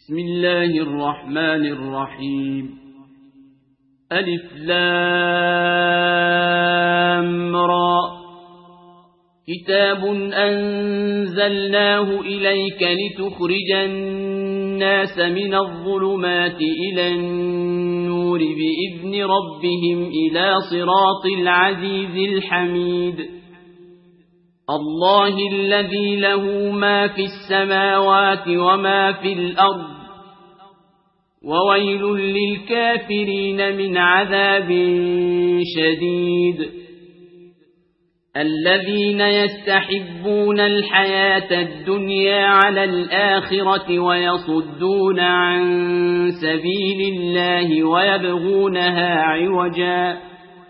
بسم الله الرحمن الرحيم. ألف لام را. كتاب أنزلناه إليك لتخرج الناس من الظلمات إلى النور بإذن ربهم إلى صراط العزيز الحميد. الله الذي له ما في السماوات وما في الأرض، وويل للكافرين من عذاب شديد. الذين يستحبون الحياة الدنيا على الآخرة ويصدون عن سبيل الله ويبغونها عوجا،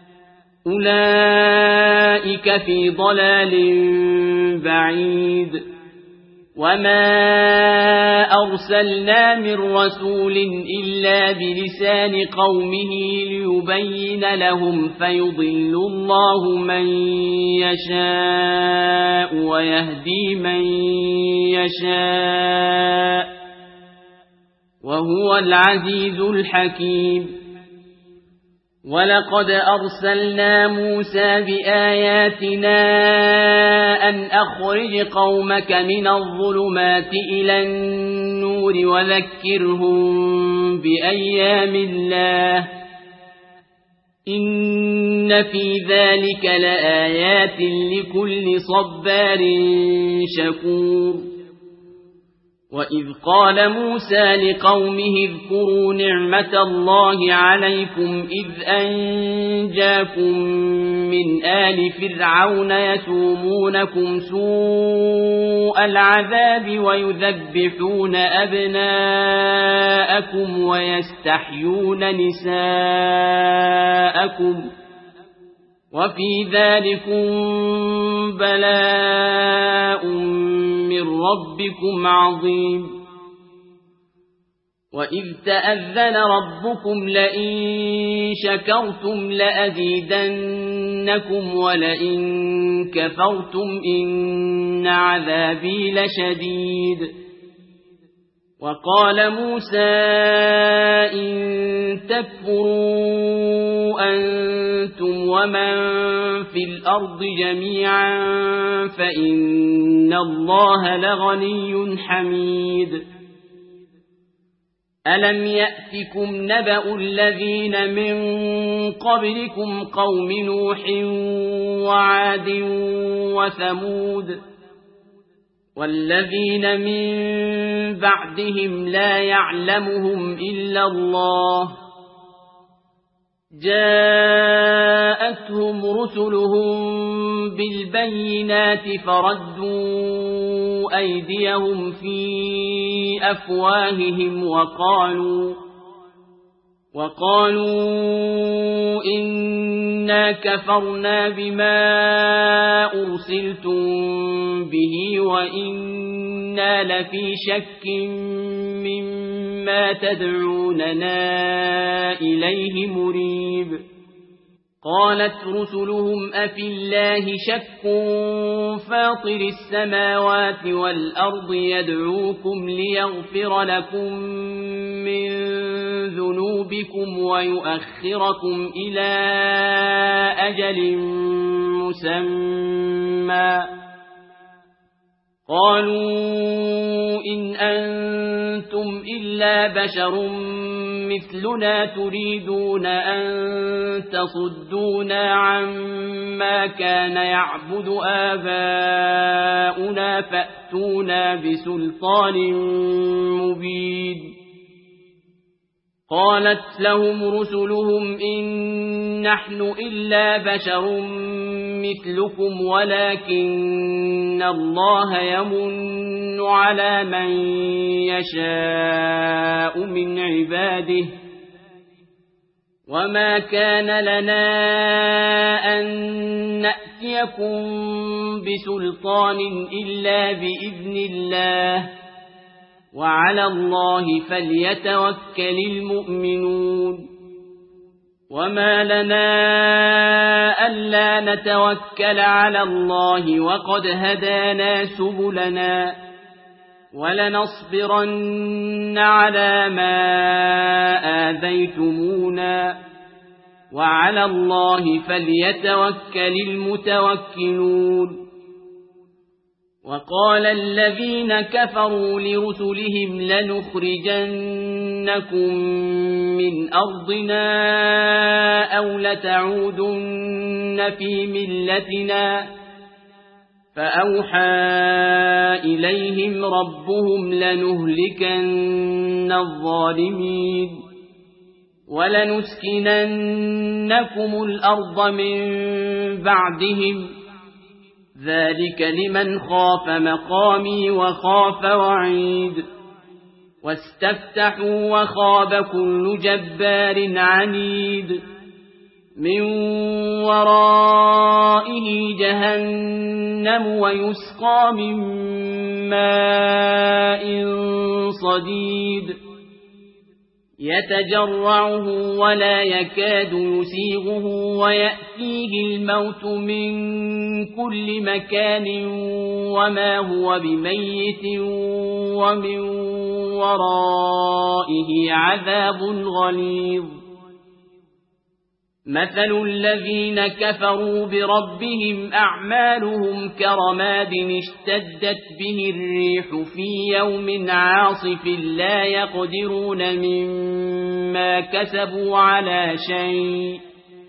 أولئك في ضلال بعيد. وما أرسلنا من رسول إلا بلسان قومه ليبين لهم، فيضل الله من يشاء ويهدي من يشاء، وهو العزيز الحكيم. ولقد أرسلنا موسى بآياتنا أن أخرج قومك من الظلمات إلى النور وذكرهم بأيام الله، إن في ذلك لآيات لكل صبار شكور. وإذ قال موسى لقومه اذكروا نعمة الله عليكم إذ أنجاكم من آل فرعون يسومونكم سوء العذاب ويذبحون أبناءكم ويستحيون نساءكم، وفي ذلكم بلاء من ربكم عظيم. وإذ تأذن ربكم لئن شكرتم لأزيدنكم ولئن كفرتم إن عذابي لشديد. وقال موسى إن تكفروا أنتم ومن في الأرض جميعا فإن الله لغني حميد. ألم يأتكم نبأ الذين من قبلكم قوم نوح وعاد وثمود والذين من بعدهم لا يعلمهم إلا الله، جاءتهم رسلهم بالبينات فردوا أيديهم في أفواههم وقالوا إنا كفرنا بما أرسلتم به وإنا لفي شك مما تدعوننا إليه مريب. قالت رسلهم أفي الله شك فاطر السماوات والأرض يدعوكم ليغفر لكم من ذنوبكم ويؤخركم إلى أجل مسمى، قالوا إن أنتم إلا بشر مثلنا تريدون أن تصدونا عما كان يعبد آباؤنا فأتونا بسلطان مبين. قالت لهم رسلهم إن نحن إلا بشر مثلكم ولكن الله يمن على من يشاء من عباده، وما كان لنا أن نأتيكم بسلطان إلا بإذن الله، وعلى الله فليتوكل المؤمنون. وما لنا ألا نتوكل على الله وقد هدانا سبلنا ولنصبرن على ما آذيتمونا وعلى الله فليتوكل المتوكلون وقال الذين كفروا لرسلهم لنخرجنكم من أرضنا أو لتعودن في ملتنا فأوحى إليهم ربهم لنهلكن الظالمين ولنسكننكم الأرض من بعدهم ذلك لمن خاف مقامي وخاف وعيد واستفتحوا وخاب كل جبار عنيد من ورائه جهنم ويسقى من ماء صديد يتجرعه ولا يكاد يسيغه ويأتيه الموت من كل مكان وما هو بميت ومن ورائه عذاب غليظ مثل الذين كفروا بربهم أعمالهم كرماد اشتدت به الريح في يوم عاصف لا يقدرون مما كسبوا على شيء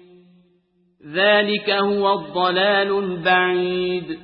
ذلك هو الضلال البعيد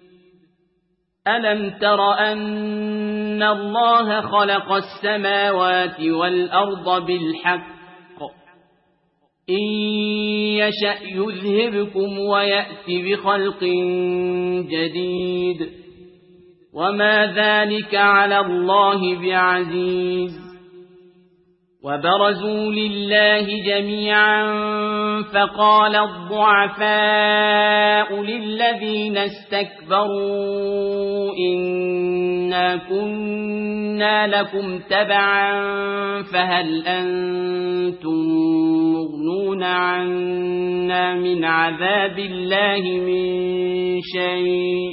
ألم تر أن الله خلق السماوات والأرض بالحق إن يشأ يذهبكم ويأتي بخلق جديد وما ذلك على الله بعزيز وبرزوا لله جميعا فقال الضعفاء للذين استكبروا إنا كنا لكم تبعا فهل أنتم مغنون عنا من عذاب الله من شيء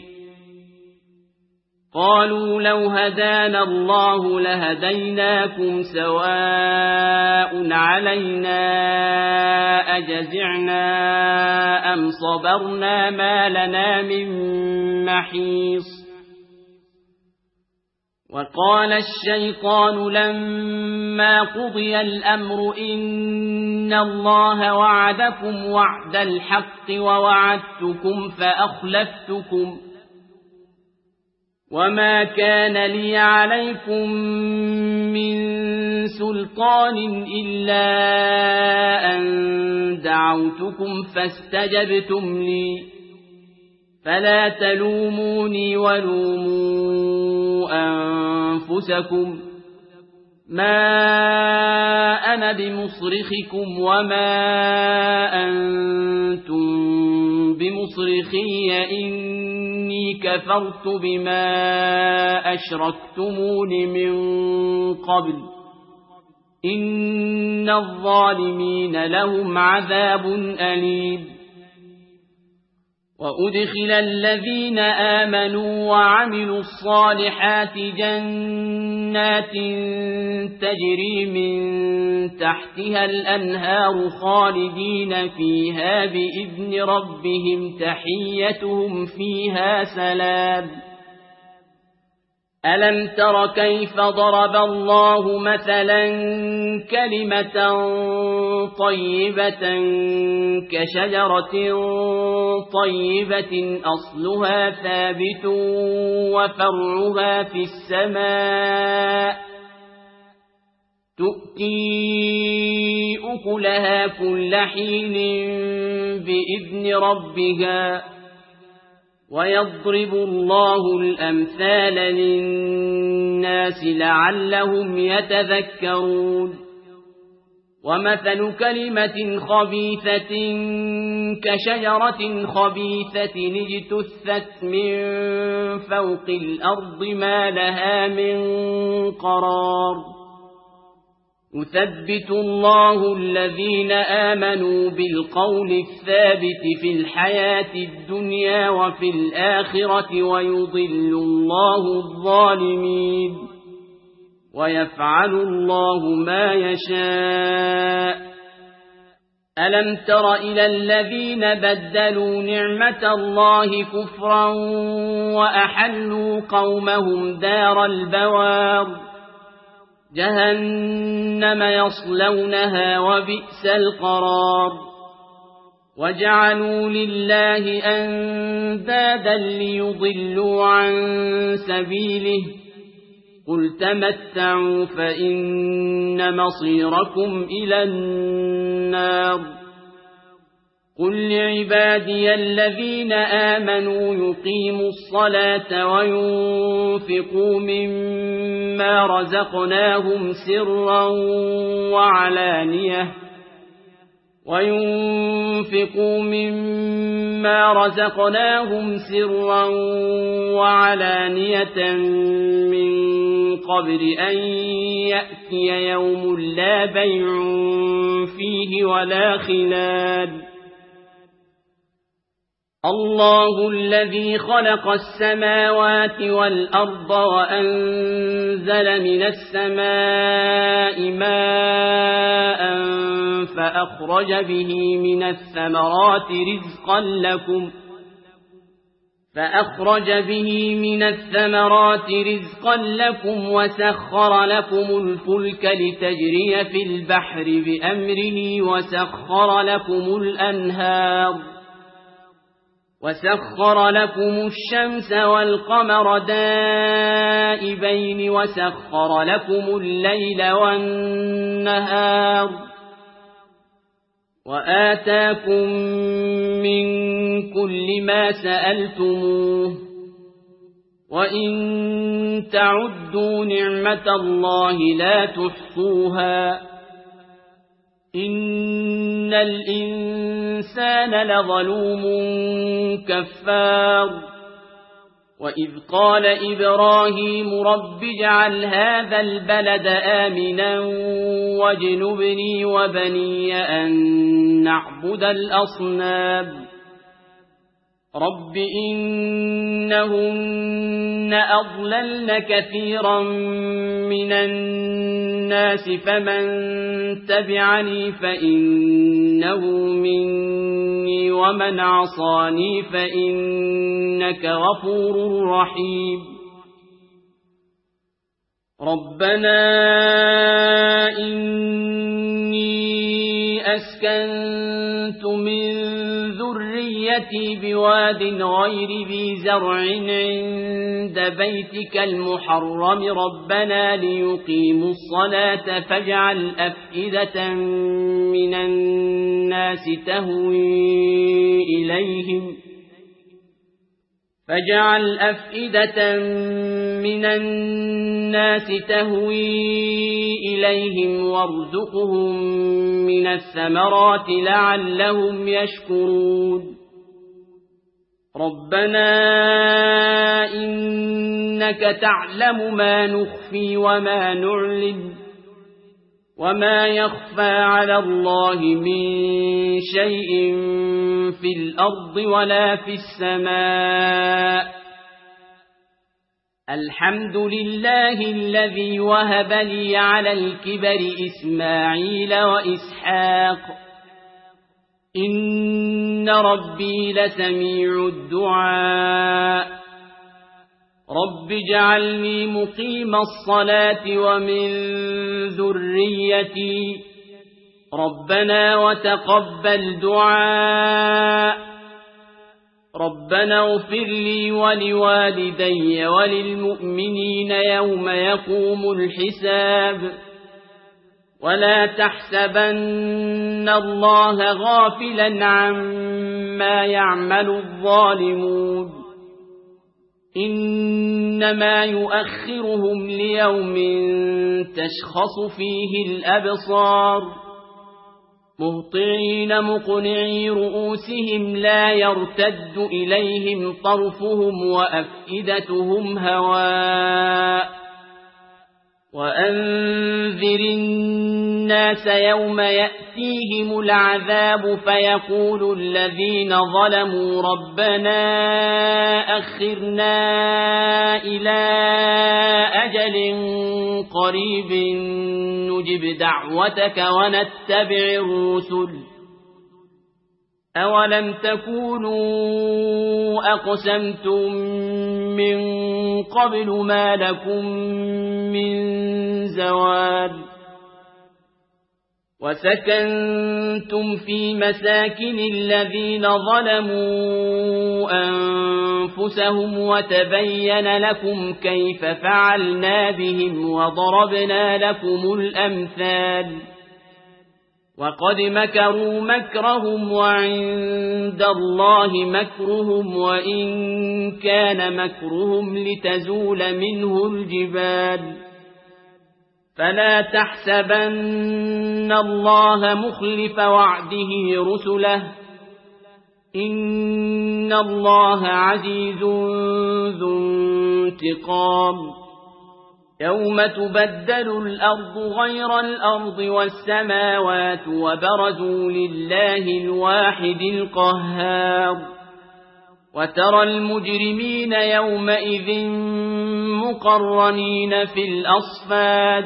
قالوا لو هدانا الله لهديناكم سواء علينا أجزعنا أم صبرنا ما لنا من محيص وقال الشيطان لما قضي الأمر إن الله وعدكم وعد الحق ووعدتكم فأخلفتكم وما كان لي عليكم من سلطان إلا أن دعوتكم فاستجبتم لي فلا تلوموني ولوموا أنفسكم ما أنا بمصرخكم وما أنتم بمصرخي إني كفرت بما أشركتمون من قبل إن الظالمين لهم عذاب أليم وأدخل الذين آمنوا وعملوا الصالحات جنات تجري من تحتها الأنهار خالدين فيها بإذن ربهم تحيتهم فيها سلام ألم تر كيف ضرب الله مثلا كلمة طيبة كشجرة طيبة أصلها ثابت وفرعها في السماء تؤتي أكلها كل حين بإذن ربها ويضرب الله الأمثال للناس لعلهم يتذكرون ومثل كلمة خبيثة كشجرة خبيثة اجتثت من فوق الأرض ما لها من قرار يثبت الله الذين آمنوا بالقول الثابت في الحياة الدنيا وفي الآخرة ويضل الله الظالمين ويفعل الله ما يشاء. ألم تر إلى الذين بدلوا نعمة الله كفرا وأحلوا قومهم دار البوار جهنم يصلونها وبئس القرار وجعلوا لله أندادا ليضلوا عن سبيله قل تمتعوا فإن مصيركم إلى النار قل لعبادي الذين آمنوا يقيموا الصلاة وينفقوا مما رزقناهم سرا وعلانية من قبل أن يأتي يوم لا بيع فيه ولا خلال الله الذي خلق السماوات والأرض وأنزل من السماء ماء فأخرج به من الثمرات رزقا لكم وسخر لكم الفلك لتجري في البحر بأمره وسخر لكم الشمس والقمر دائبين وسخر لكم الليل والنهار وآتاكم من كل ما سألتموه وإن تعدوا نعمة الله لا تحصوها إن الإنسان لظلوم كفار وإذ قال إبراهيم رب اجعل هذا البلد آمنا واجنبني وبني أن نعبد الأصنام رب إنهن أضللن كثيرا من الناس فمن تبعني فإنه مني ومن عصاني فإنك غفور رحيم ربنا إني أسكنت من ذريتي بواد غير ذي زرع عند بيتك المحرم ربنا ليقيموا الصلاة فاجعل أفئدة من الناس تهوي إليهم وارزقهم من الثمرات لعلهم يشكرون ربنا إنك تعلم ما نخفي وما نعلن وما يخفى على الله من شيء في الأرض ولا في السماء الحمد لله الذي وهب لي على الكبر إسماعيل وإسحاق إن ربي لسميع الدعاء رب اجعلني مقيم الصلاة ومن ذريتي ربنا وتقبل دعاء ربنا اغفر لي ولوالدي وللمؤمنين يوم يقوم الحساب ولا تحسبن الله غافلا عما يعمل الظالمون إنما يؤخرهم ليوم تشخص فيه الأبصار مهطعين مقنعي رؤوسهم لا يرتد إليهم طرفهم وأفئدتهم هواء وأنذر الناس يوم يأتيهم العذاب فيقول الذين ظلموا ربنا أخرنا إلى أجل قريب نجب دعوتك ونتبع الرسل أولم تكونوا أقسمتم من قبل ما لكم من زوال وسكنتم في مساكن الذين ظلموا أنفسهم وتبين لكم كيف فعلنا بهم وضربنا لكم الأمثال وقد مكروا مكرهم وعند الله مكرهم وإن كان مكرهم لتزول منه الجبال فلا تحسبن الله مخلف وعده رسله إن الله عزيز ذو انتقام يوم تبدل الأرض غير الأرض والسماوات وبرزوا لله الواحد القهار وترى المجرمين يومئذ مقرنين في الأصفاد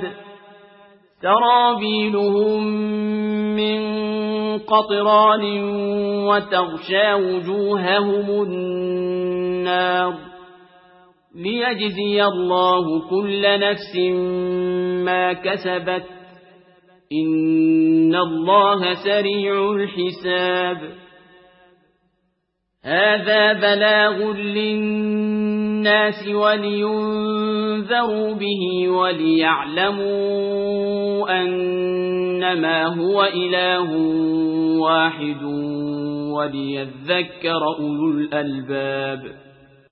سرابيلهم من قطران وتغشى وجوههم النار ليجزي الله كل نفس ما كسبت إن الله سريع الحساب هذا بلاغ للناس ولينذروا به وليعلموا أنما هو إله واحد وليذكر أولو الألباب